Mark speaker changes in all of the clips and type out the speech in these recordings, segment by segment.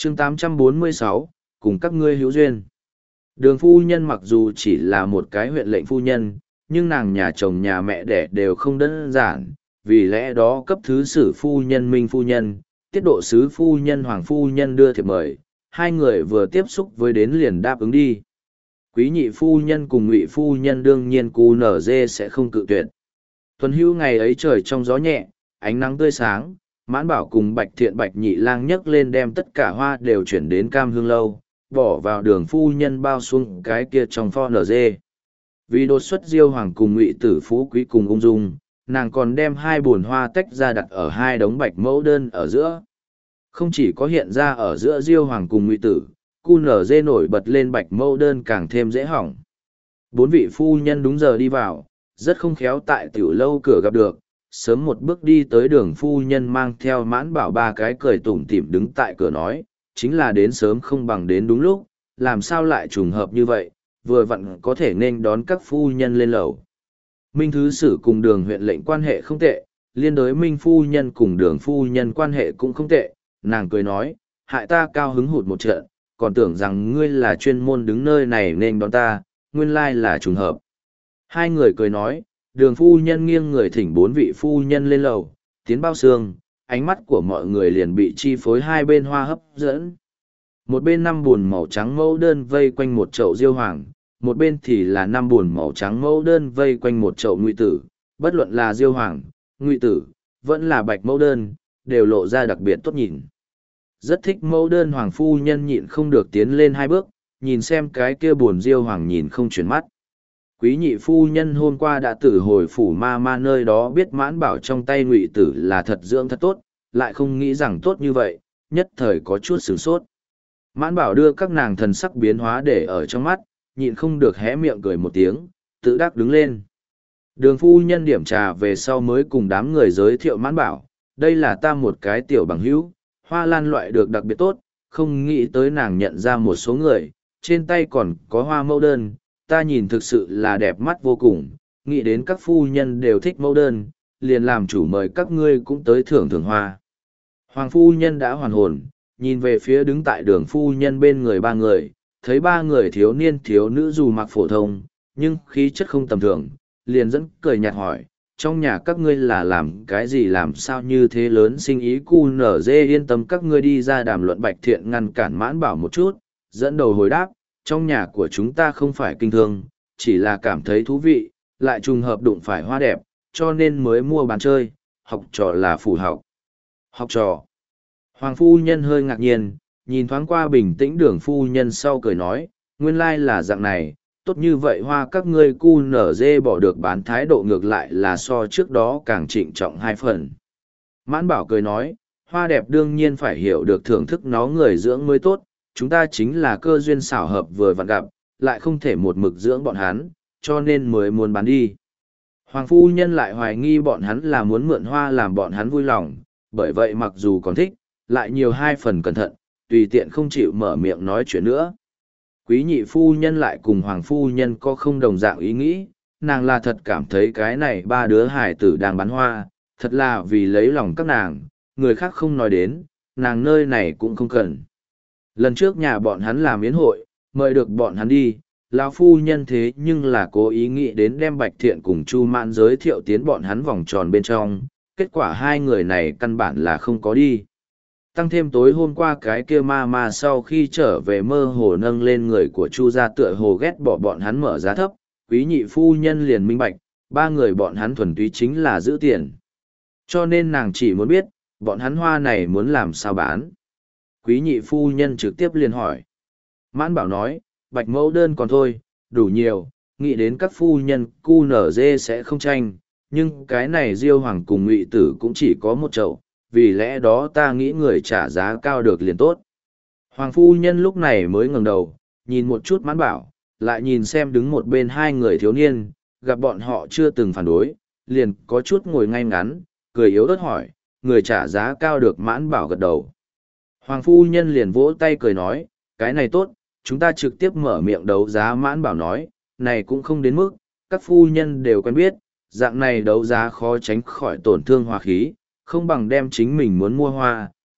Speaker 1: chương 846, cùng các ngươi hữu duyên. Đường phu nhân mặc dù chỉ là một cái huyện lệnh phu nhân, nhưng nàng nhà chồng nhà mẹ đẻ đều không đơn giản, vì lẽ đó cấp thứ sử phu nhân Minh phu nhân, tiết độ sứ phu nhân Hoàng phu nhân đưa thiệp mời, hai người vừa tiếp xúc với đến liền đáp ứng đi. Quý nhị phu nhân cùng Ngụy phu nhân đương nhiên cu nở dê sẽ không cự tuyệt. Tuần hữu ngày ấy trời trong gió nhẹ, ánh nắng tươi sáng, Mãn Bảo cùng Bạch Thiện Bạch Nhị Lang nhấc lên đem tất cả hoa đều chuyển đến Cam Hương lâu, bỏ vào đường phu nhân bao xuống cái kia trong pho nở dê. Vì đột xuất Diêu Hoàng cùng Ngụy tử phú quý cùng ung dung, nàng còn đem hai bồn hoa tách ra đặt ở hai đống bạch mẫu đơn ở giữa. Không chỉ có hiện ra ở giữa Diêu Hoàng cùng Ngụy tử, cu nở dê nổi bật lên bạch mẫu đơn càng thêm dễ hỏng. Bốn vị phu nhân đúng giờ đi vào, rất không khéo tại tiểu lâu cửa gặp được, sớm một bước đi tới đường phu nhân mang theo Mãn Bảo ba cái cười tủm tỉm đứng tại cửa nói, chính là đến sớm không bằng đến đúng lúc, làm sao lại trùng hợp như vậy, vừa vặn có thể nên đón các phu nhân lên lầu. Minh Thứ Sử cùng đường huyện lệnh quan hệ không tệ, liên đối Minh phu nhân cùng đường phu nhân quan hệ cũng không tệ, nàng cười nói, hại ta cao hứng hụt một trận, còn tưởng rằng ngươi là chuyên môn đứng nơi này nên đón ta, nguyên lai là trùng hợp. Hai người cười nói, đường phu nhân nghiêng người thỉnh bốn vị phu nhân lên lầu, tiến bao xương, ánh mắt của mọi người liền bị chi phối hai bên hoa hấp dẫn. Một bên năm buồn màu trắng mẫu đơn vây quanh một chậu Diêu Hoàng, một bên thì là năm buồn màu trắng mẫu đơn vây quanh một chậu Ngụy tử, bất luận là Diêu Hoàng, Ngụy tử, vẫn là bạch mẫu đơn, đều lộ ra đặc biệt tốt nhìn. Rất thích mẫu đơn Hoàng phu nhân nhịn không được tiến lên hai bước, nhìn xem cái kia buồn Diêu Hoàng nhìn không chuyển mắt. Quý nhị phu nhân hôm qua đã từ hồi phủ ma ma nơi đó biết Mãn Bảo trong tay Ngụy tử là thật dưỡng thật tốt, lại không nghĩ rằng tốt như vậy, nhất thời có chút sửng sốt. Mãn Bảo đưa các nàng thần sắc biến hóa để ở trong mắt, nhịn không được hé miệng cười một tiếng, tự đắc đứng lên. Đường phu nhân điểm trà về sau mới cùng đám người giới thiệu Mãn Bảo, đây là ta một cái tiểu bằng hữu, hoa lan loại được đặc biệt tốt, không nghĩ tới nàng nhận ra một số người, trên tay còn có hoa mẫu đơn, ta nhìn thực sự là đẹp mắt vô cùng, nghĩ đến các phu nhân đều thích mẫu đơn, liền làm chủ mời các ngươi cũng tới thưởng thưởng hoa. Hoàng phu nhân đã hoàn hồn, nhìn về phía đứng tại đường phu nhân bên người ba người, thấy ba người thiếu niên thiếu nữ dù mặc phổ thông, nhưng khí chất không tầm thường, liền dẫn cười nhạt hỏi, trong nhà các ngươi là làm cái gì làm sao như thế lớn sinh ý cu nở dê yên tâm các ngươi đi ra đàm luận. Bạch Thiện ngăn cản Mãn Bảo một chút, dẫn đầu hồi đáp, trong nhà của chúng ta không phải kinh thương, chỉ là cảm thấy thú vị, lại trùng hợp đụng phải hoa đẹp, cho nên mới mua bán chơi, học trò là phủ học. Học trò. Hoàng phu nhân hơi ngạc nhiên, nhìn thoáng qua bình tĩnh đường phu nhân sau cười nói, nguyên lai là dạng này, tốt như vậy hoa các ngươi cu nở dê bỏ được bán thái độ ngược lại là so trước đó càng trịnh trọng hai phần. Mãn Bảo cười nói, hoa đẹp đương nhiên phải hiểu được thưởng thức nó người dưỡng mới tốt, chúng ta chính là cơ duyên xảo hợp vừa vặn gặp, lại không thể một mực dưỡng bọn hắn, cho nên mới muốn bán đi. Hoàng phu nhân lại hoài nghi bọn hắn là muốn mượn hoa làm bọn hắn vui lòng, bởi vậy mặc dù còn thích, lại nhiều hai phần cẩn thận, tùy tiện không chịu mở miệng nói chuyện nữa. Quý nhị phu nhân lại cùng Hoàng phu nhân có không đồng dạng ý nghĩ, nàng là thật cảm thấy cái này ba đứa hải tử đang bán hoa, thật là vì lấy lòng các nàng, người khác không nói đến, nàng nơi này cũng không cần. Lần trước nhà bọn hắn làm yến hội, mời được bọn hắn đi, lão phu nhân thế nhưng là cố ý nghĩ đến đem Bạch Thiện cùng Chu Mạn giới thiệu tiến bọn hắn vòng tròn bên trong, kết quả hai người này căn bản là không có đi. Tăng thêm tối hôm qua cái kia ma sau khi trở về mơ hồ nâng lên người của Chu gia tựa hồ ghét bỏ bọn hắn mở giá thấp, quý nhị phu nhân liền minh bạch, ba người bọn hắn thuần túy chính là giữ tiền. Cho nên nàng chỉ muốn biết, bọn hắn hoa này muốn làm sao bán. Quý nhị phu nhân trực tiếp liền hỏi. Mãn Bảo nói, bạch mẫu đơn còn thôi, đủ nhiều, nghĩ đến các phu nhân cu nở dê sẽ không tranh, nhưng cái này Diêu Hoàng cùng Ngụy tử cũng chỉ có một chậu, vì lẽ đó ta nghĩ người trả giá cao được liền tốt. Hoàng phu nhân lúc này mới ngẩng đầu, nhìn một chút Mãn Bảo, lại nhìn xem đứng một bên hai người thiếu niên, gặp bọn họ chưa từng phản đối, liền có chút ngồi ngay ngắn, cười yếu ớt hỏi, người trả giá cao được. Mãn Bảo gật đầu. Hoàng phu nhân liền vỗ tay cười nói, cái này tốt, chúng ta trực tiếp mở miệng đấu giá. Mãn Bảo nói, này cũng không đến mức, các phu nhân đều quen biết, dạng này đấu giá khó tránh khỏi tổn thương hòa khí, không bằng đem chính mình muốn mua hoa,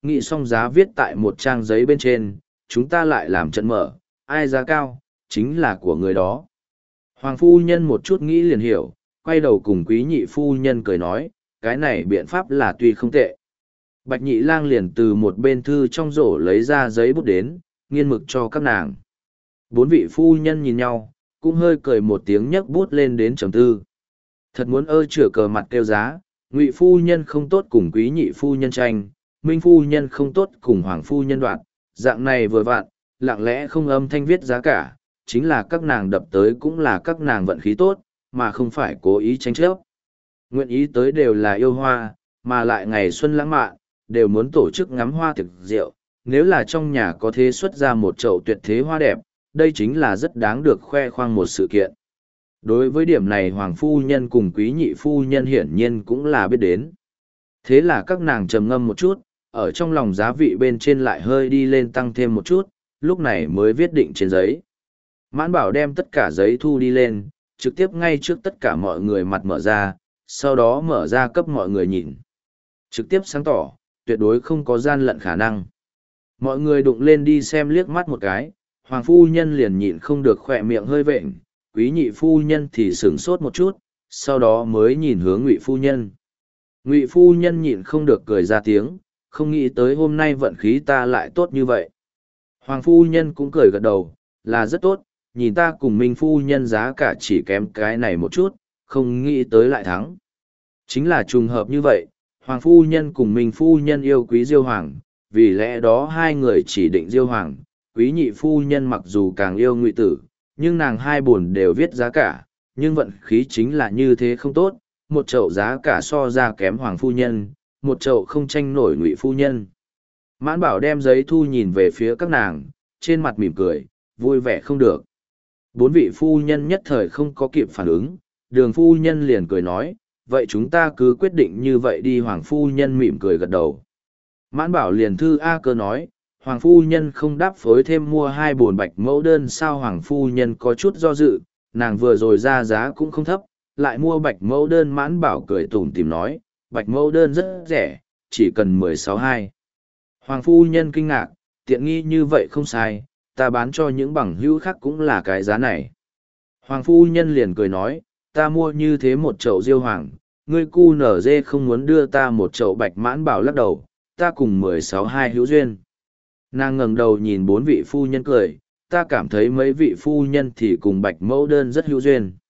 Speaker 1: nghĩ xong giá viết tại một trang giấy bên trên, chúng ta lại làm trận mở, ai giá cao, chính là của người đó. Hoàng phu nhân một chút nghĩ liền hiểu, quay đầu cùng quý nhị phu nhân cười nói, cái này biện pháp là tuy không tệ. Bạch nhị lang liền từ một bên thư trong rổ lấy ra giấy bút đến, nghiên mực cho các nàng. Bốn vị phu nhân nhìn nhau, cũng hơi cười một tiếng nhấc bút lên đến trầm tư. Thật muốn chửa cờ mặt kêu giá, Ngụy phu nhân không tốt cùng quý nhị phu nhân tranh, Minh phu nhân không tốt cùng Hoàng phu nhân đoạn, dạng này vừa vặn, lặng lẽ không âm thanh viết giá cả, chính là các nàng đập tới cũng là các nàng vận khí tốt, mà không phải cố ý tranh chấp. Nguyện ý tới đều là yêu hoa, mà lại ngày xuân lãng mạn, đều muốn tổ chức ngắm hoa tiệc rượu, nếu là trong nhà có thế xuất ra một chậu tuyệt thế hoa đẹp, đây chính là rất đáng được khoe khoang một sự kiện. Đối với điểm này Hoàng phu nhân cùng quý nhị phu nhân hiển nhiên cũng là biết đến. Thế là các nàng trầm ngâm một chút, ở trong lòng giá vị bên trên lại hơi đi lên tăng thêm một chút, lúc này mới viết định trên giấy. Mãn Bảo đem tất cả giấy thu đi lên, trực tiếp ngay trước tất cả mọi người mặt mở ra, sau đó mở ra cấp mọi người nhìn. Trực tiếp sáng tỏ, tuyệt đối không có gian lận khả năng. Mọi người đụng lên đi xem liếc mắt một cái, Hoàng phu nhân liền nhịn không được khỏe miệng hơi vện, quý nhị phu nhân thì sửng sốt một chút, sau đó mới nhìn hướng Ngụy phu nhân. Ngụy phu nhân nhịn không được cười ra tiếng, không nghĩ tới hôm nay vận khí ta lại tốt như vậy. Hoàng phu nhân cũng cười gật đầu, là rất tốt, nhìn ta cùng Minh phu nhân giá cả chỉ kém cái này một chút, không nghĩ tới lại thắng. Chính là trùng hợp như vậy, Hoàng phu nhân cùng Minh phu nhân yêu quý Diêu Hoàng, vì lẽ đó hai người chỉ định Diêu Hoàng, quý nhị phu nhân mặc dù càng yêu Ngụy tử, nhưng nàng hai buồn đều viết giá cả, nhưng vận khí chính là như thế không tốt, một chậu giá cả so ra kém Hoàng phu nhân, một chậu không tranh nổi Ngụy phu nhân. Mãn Bảo đem giấy thu nhìn về phía các nàng, trên mặt mỉm cười, vui vẻ không được. Bốn vị phu nhân nhất thời không có kịp phản ứng, Đường phu nhân liền cười nói, vậy chúng ta cứ quyết định như vậy đi. Hoàng phu nhân mỉm cười gật đầu. Mãn Bảo liền thư A Cơ nói, Hoàng phu nhân không đáp phối thêm mua 2 bồn bạch mẫu đơn sao? Hoàng phu nhân có chút do dự, nàng vừa rồi ra giá cũng không thấp, lại mua bạch mẫu đơn. Mãn Bảo cười tủm tỉm nói, bạch mẫu đơn rất rẻ, chỉ cần 16,2. Hoàng phu nhân kinh ngạc, tiện nghi như vậy không sai, ta bán cho những bằng hữu khác cũng là cái giá này. Hoàng phu nhân liền cười nói, ta mua như thế một chậu Diêu Hoàng, ngươi cu nở dê không muốn đưa ta một chậu bạch? Mãn Bảo lắc đầu, ta cùng 16,2 hữu duyên. Nàng ngẩng đầu nhìn bốn vị phu nhân cười, ta cảm thấy mấy vị phu nhân thì cùng bạch mẫu đơn rất hữu duyên.